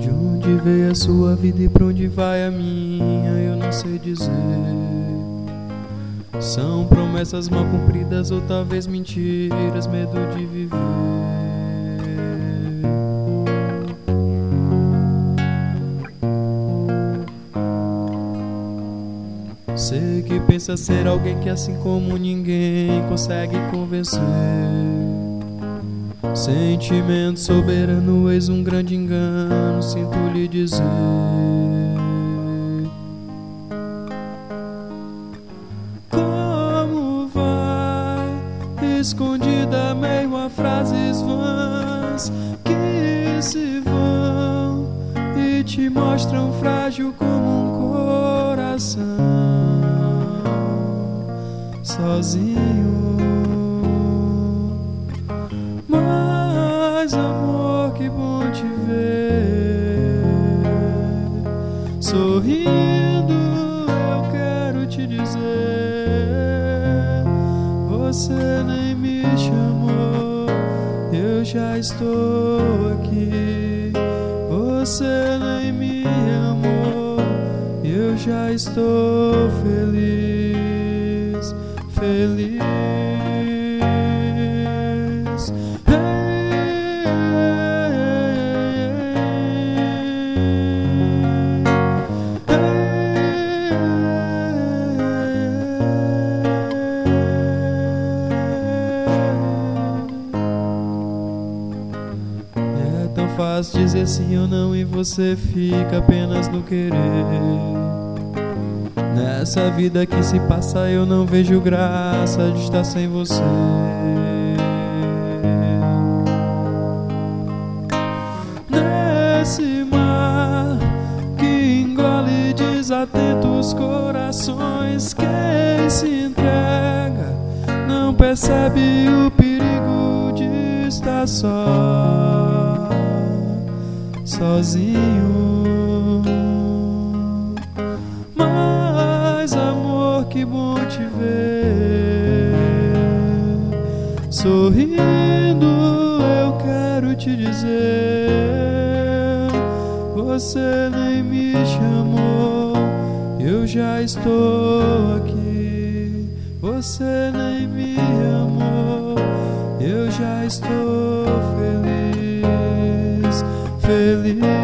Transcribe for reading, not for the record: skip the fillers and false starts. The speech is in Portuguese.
De onde veio a sua vida e pra onde vai a minha, eu não sei dizer. São promessas mal cumpridas ou talvez mentiras, medo de viver. Sei que pensa ser alguém que assim como ninguém consegue convencer. Sentimento soberano, eis um grande engano, sinto lhe dizer. Como vai, escondida meio a frases vãs que se vão e te mostram frágil como um coração, sozinho. Mas amor, que bom te ver sorrindo, eu quero te dizer. Você nem me chamou, eu já estou aqui. Você nem me amou, eu já estou feliz, feliz. Faz dizer sim ou não e você fica apenas no querer. Nessa vida que se passa eu não vejo graça de estar sem você. Nesse mar que engole desatentos corações, quem se entrega não percebe o perigo de estar só, sozinho. Mas amor, que bom te ver sorrindo, eu quero te dizer. Você nem me chamou, eu já estou aqui. Você nem me amou, eu já estou feliz, feliz.